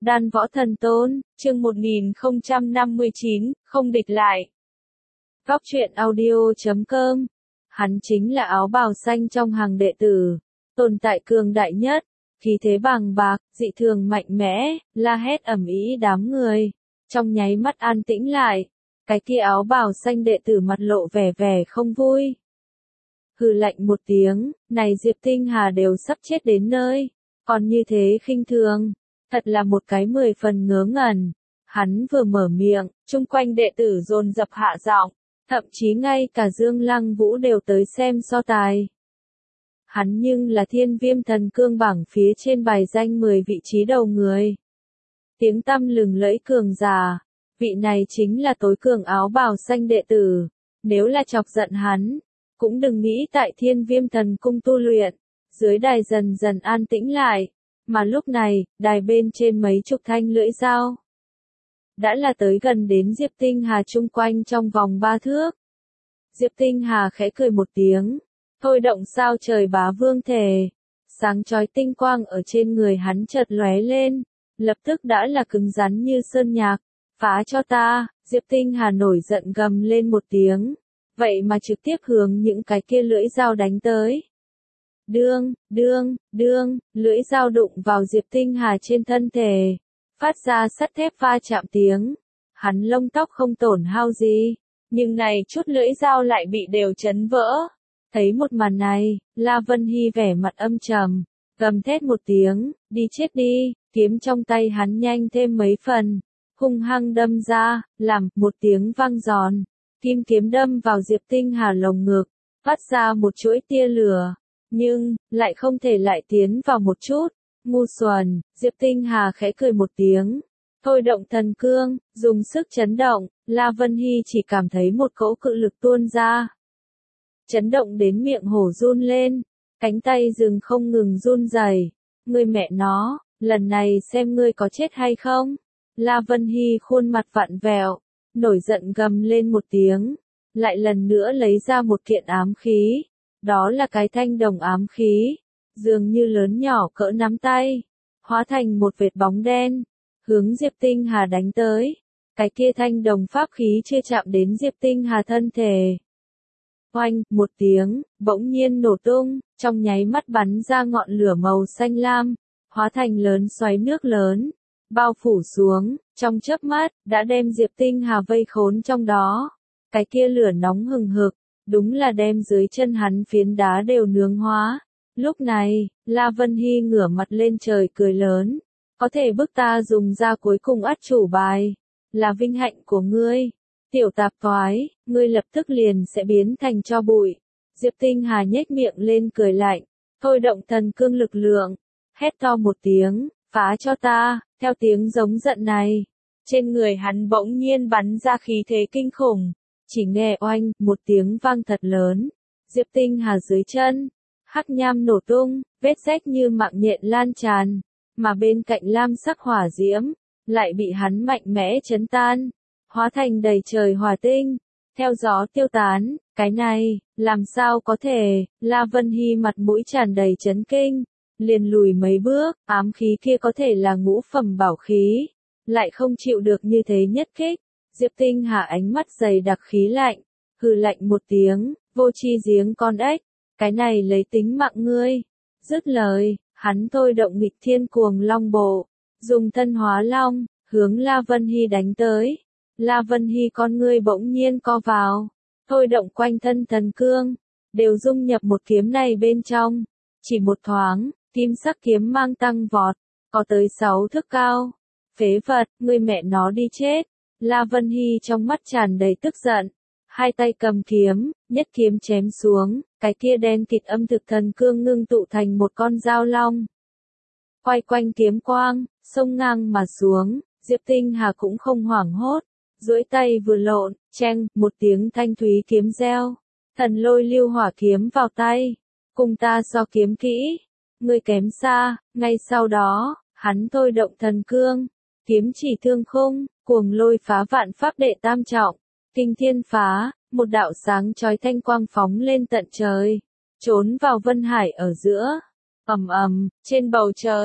Đan Võ Thần Tôn, chương 1059, không địch lại. Góc truyện audio.com. Hắn chính là áo bào xanh trong hàng đệ tử, tồn tại cường đại nhất, khí thế bàng bạc, dị thường mạnh mẽ, la hét ầm ĩ đám người, trong nháy mắt an tĩnh lại. Cái kia áo bào xanh đệ tử mặt lộ vẻ vẻ không vui. Hừ lạnh một tiếng, này Diệp Tinh Hà đều sắp chết đến nơi, còn như thế khinh thường, thật là một cái 10 phần ngớ ngẩn. Hắn vừa mở miệng, chung quanh đệ tử dồn dập hạ giọng, thậm chí ngay cả Dương Lăng Vũ đều tới xem so tài. Hắn nhưng là Thiên Viêm Thần Cương bảng phía trên bài danh 10 vị trí đầu người. Tiếng tăm lừng lẫy cường giả, vị này chính là tối cường áo bào xanh đệ tử, nếu là chọc giận hắn, cũng đừng nghĩ tại Thiên Viêm Thần Cung tu luyện. Dưới đài dần dần an tĩnh lại, mà lúc này, đài bên trên mấy chục thanh lưỡi dao đã là tới gần đến Diệp Tinh Hà chung quanh trong vòng 3 thước. Diệp Tinh Hà khẽ cười một tiếng, thôi động sao trời bá vương thể, sáng chói tinh quang ở trên người hắn chợt lóe lên, lập tức đã là cứng rắn như sơn nhạc. Phá cho ta! Diệp Tinh Hà nổi giận gầm lên một tiếng, vậy mà trực tiếp hướng những cái kia lưỡi dao đánh tới. Đương, lưỡi dao đụng vào Diệp Tinh Hà trên thân thể, phát ra sắt thép va chạm tiếng. Hắn lông tóc không tổn hao gì, nhưng này chút lưỡi dao lại bị đều chấn vỡ. Thấy một màn này, La Vân Hy vẻ mặt âm trầm, gầm thét một tiếng, đi chết đi, kiếm trong tay hắn nhanh thêm mấy phần, hung hăng đâm ra, làm một tiếng vang giòn, kim kiếm đâm vào Diệp Tinh Hà lồng ngực, phát ra một chuỗi tia lửa, nhưng lại không thể lại tiến vào một chút. Ngu xuẩn! Diệp Tinh Hà khẽ cười một tiếng, thôi động thần cương, dùng sức chấn động. La Vân Hy chỉ cảm thấy một cỗ cự lực tuôn ra, chấn động đến miệng hổ run lên, cánh tay dừng không ngừng run rẩy. Ngươi mẹ nó, lần này xem ngươi có chết hay không? La Vân Hy khuôn mặt vặn vẹo, nổi giận gầm lên một tiếng, lại lần nữa lấy ra một kiện ám khí. Đó là cái thanh đồng ám khí, dường như lớn nhỏ cỡ nắm tay, hóa thành một vệt bóng đen, hướng Diệp Tinh Hà đánh tới. Cái kia thanh đồng pháp khí chưa chạm đến Diệp Tinh Hà thân thể. Oanh, một tiếng, bỗng nhiên nổ tung, trong nháy mắt bắn ra ngọn lửa màu xanh lam, hóa thành lớn xoáy nước lớn, bao phủ xuống, trong chớp mắt, đã đem Diệp Tinh Hà vây khốn trong đó. Cái kia lửa nóng hừng hực, đúng là đem dưới chân hắn phiến đá đều nướng hóa. Lúc này, La Vân Hy ngửa mặt lên trời cười lớn, có thể bức ta dùng ra cuối cùng át chủ bài, là vinh hạnh của ngươi. Tiểu tạp thoái, ngươi lập tức liền sẽ biến thành tro bụi. Diệp Tinh Hà nhếch miệng lên cười lạnh, thôi động thần cương lực lượng, hét to một tiếng, phá cho ta. Theo tiếng giống giận này, trên người hắn bỗng nhiên bắn ra khí thế kinh khủng, chỉ nghe oanh, một tiếng vang thật lớn. Diệp Tinh Hà dưới chân, hắc nham nổ tung, vết rách như mạng nhện lan tràn, mà bên cạnh lam sắc hỏa diễm, lại bị hắn mạnh mẽ chấn tan, hóa thành đầy trời hỏa tinh, theo gió tiêu tán. Cái này, làm sao có thể? La Vân Hy mặt mũi tràn đầy chấn kinh, liền lùi mấy bước. Ám khí kia có thể là ngũ phẩm bảo khí, lại không chịu được như thế nhất kích. Diệp Tinh Hà ánh mắt dày đặc khí lạnh, hừ lạnh một tiếng, vô chi giếng con ếch, cái này lấy tính mạng ngươi. Dứt lời, hắn thôi động nghịch thiên cuồng long bộ, dùng thân hóa long, hướng La Vân Hy đánh tới. La Vân Hy con ngươi bỗng nhiên co vào, thôi động quanh thân thần cương, đều dung nhập một kiếm này bên trong. Chỉ một thoáng, kim sắc kiếm mang tăng vọt, có tới 6 thước cao. Phế vật, ngươi mẹ nó đi chết! La Vân Hy trong mắt tràn đầy tức giận, hai tay cầm kiếm, nhất kiếm chém xuống, cái kia đen kịt âm thực thần cương ngưng tụ thành một con dao long. Quay quanh kiếm quang, xông ngang mà xuống. Diệp Tinh Hà cũng không hoảng hốt, duỗi tay vừa lộn, cheng, một tiếng thanh thúy kiếm reo, thần lôi lưu hỏa kiếm vào tay. Cùng ta so kiếm kỹ, ngươi kém xa. Ngay sau đó, hắn thôi động thần cương, kiếm chỉ thương khung, cuồng lôi phá vạn pháp đệ tam trọng, kinh thiên phá, một đạo sáng chói thanh quang phóng lên tận trời, trốn vào vân hải ở giữa. Ầm ầm, trên bầu trời,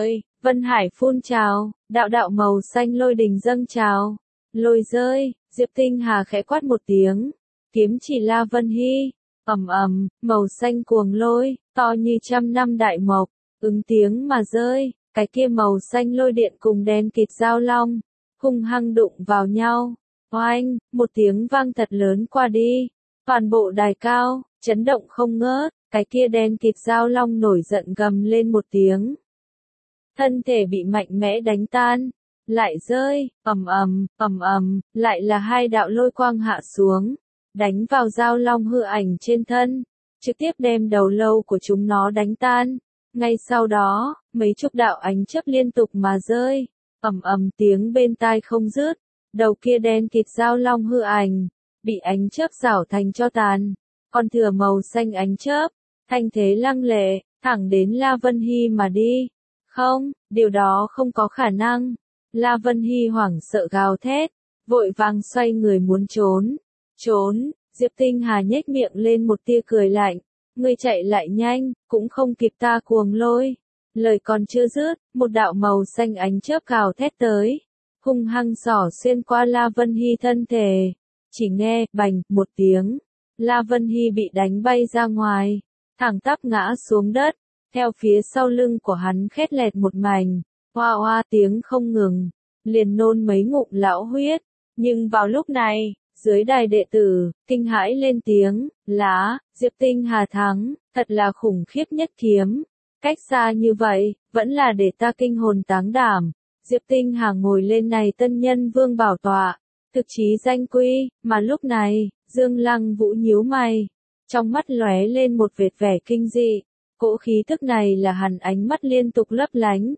Vân Hải phun trào, đạo đạo màu xanh lôi đình dâng trào. Lôi rơi, Diệp Tinh Hà khẽ quát một tiếng, kiếm chỉ La Vân Hy, ầm ầm, màu xanh cuồng lôi, to như trăm năm đại mộc, ứng tiếng mà rơi, cái kia màu xanh lôi điện cùng đen kịt giao long, hung hăng đụng vào nhau. Oanh, một tiếng vang thật lớn qua đi, toàn bộ đài cao, chấn động không ngớt, cái kia đen kịt giao long nổi giận gầm lên một tiếng. Thân thể bị mạnh mẽ đánh tan, lại rơi, ầm ầm, lại là hai đạo lôi quang hạ xuống, đánh vào giao long hư ảnh trên thân, trực tiếp đem đầu lâu của chúng nó đánh tan. Ngay sau đó, mấy chục đạo ánh chớp liên tục mà rơi, ầm ầm tiếng bên tai không dứt, đầu kia đen kịt giao long hư ảnh, bị ánh chớp rảo thành tro tàn, còn thừa màu xanh ánh chớp, thanh thế lăng lệ, thẳng đến La Vân Hy mà đi. Không, điều đó không có khả năng. La Vân Hy hoảng sợ gào thét, vội vàng xoay người muốn trốn. Trốn, Diệp Tinh Hà nhếch miệng lên một tia cười lạnh. Ngươi chạy lại nhanh, cũng không kịp ta cuồng lôi. Lời còn chưa dứt, một đạo màu xanh ánh chớp gào thét tới, hung hăng xỏ xuyên qua La Vân Hy thân thể. Chỉ nghe, bành, một tiếng, La Vân Hy bị đánh bay ra ngoài, thẳng tắp ngã xuống đất. Theo phía sau lưng của hắn khét lẹt một mảnh, hoa hoa tiếng không ngừng, liền nôn mấy ngụm lão huyết. Nhưng vào lúc này, dưới đài đệ tử, kinh hãi lên tiếng, Diệp Tinh Hà thắng, thật là khủng khiếp nhất kiếm. Cách xa như vậy, vẫn là để ta kinh hồn táng đảm. Diệp Tinh Hà ngồi lên này tân nhân vương bảo tọa, thực chí danh quy, mà lúc này, Dương Lăng Vũ nhíu mày, trong mắt lóe lên một vệt vẻ kinh dị. Cỗ khí tức này là hẳn ánh mắt liên tục lấp lánh.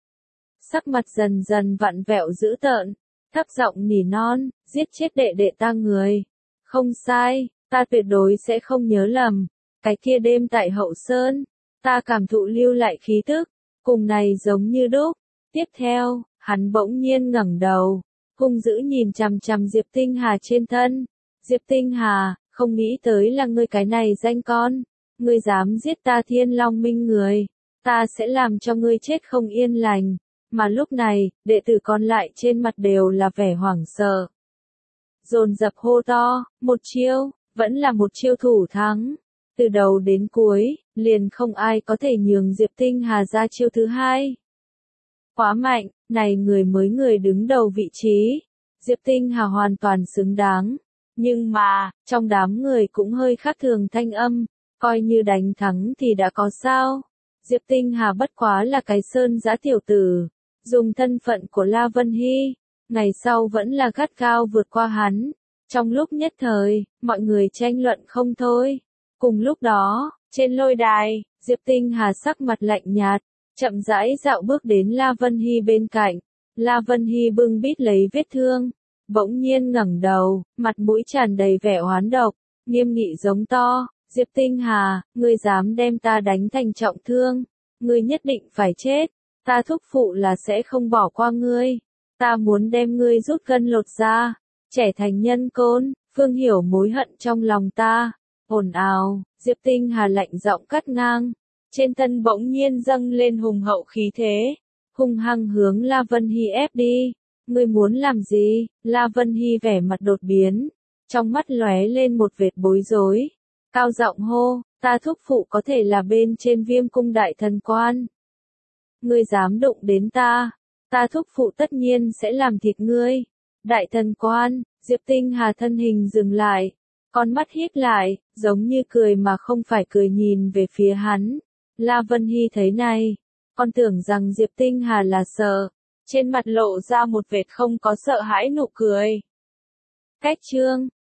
Sắc mặt dần dần vặn vẹo dữ tợn, thấp giọng nỉ non, giết chết đệ đệ ta người. Không sai, ta tuyệt đối sẽ không nhớ lầm. Cái kia đêm tại Hậu Sơn, ta cảm thụ lưu lại khí tức, cùng này giống như đúc. Tiếp theo, hắn bỗng nhiên ngẩng đầu, hung dữ nhìn chằm chằm Diệp Tinh Hà trên thân. Diệp Tinh Hà, không nghĩ tới là ngươi cái này danh con. Ngươi dám giết ta Thiên Long Minh người, ta sẽ làm cho ngươi chết không yên lành. Mà lúc này, đệ tử còn lại trên mặt đều là vẻ hoảng sợ. Dồn dập hô to, một chiêu, vẫn là một chiêu thủ thắng. Từ đầu đến cuối, liền không ai có thể nhường Diệp Tinh Hà ra chiêu thứ hai. Quá mạnh, này người người đứng đầu vị trí. Diệp Tinh Hà hoàn toàn xứng đáng. Nhưng mà, trong đám người cũng hơi khác thường thanh âm. Coi như đánh thắng thì đã có sao? Diệp Tinh Hà bất quá là cái sơn giã tiểu tử, dùng thân phận của La Vân Hy, ngày sau vẫn là gắt gao vượt qua hắn. Trong lúc nhất thời, mọi người tranh luận không thôi. Cùng lúc đó, trên lôi đài, Diệp Tinh Hà sắc mặt lạnh nhạt, chậm rãi dạo bước đến La Vân Hy bên cạnh. La Vân Hy bưng bít lấy vết thương, bỗng nhiên ngẩng đầu, mặt mũi tràn đầy vẻ oán độc, nghiêm nghị giống to. Diệp Tinh Hà, ngươi dám đem ta đánh thành trọng thương, ngươi nhất định phải chết, ta thúc phụ là sẽ không bỏ qua ngươi, ta muốn đem ngươi rút gân lột da, trẻ thành nhân côn, Phương Hiểu mối hận trong lòng ta. Ồn ào, Diệp Tinh Hà lạnh giọng cắt ngang, trên thân bỗng nhiên dâng lên hùng hậu khí thế, hung hăng hướng La Vân Hy ép đi. Ngươi muốn làm gì? La Vân Hy vẻ mặt đột biến, trong mắt lóe lên một vệt bối rối. Cao giọng hô, ta thúc phụ có thể là bên trên Viêm cung đại thần quan. Ngươi dám đụng đến ta thúc phụ tất nhiên sẽ làm thịt ngươi. Đại thần quan, Diệp Tinh Hà thân hình dừng lại, con mắt híp lại, giống như cười mà không phải cười nhìn về phía hắn. La Vân Hy thấy này, con tưởng rằng Diệp Tinh Hà là sợ, trên mặt lộ ra một vệt không có sợ hãi nụ cười. Cách chương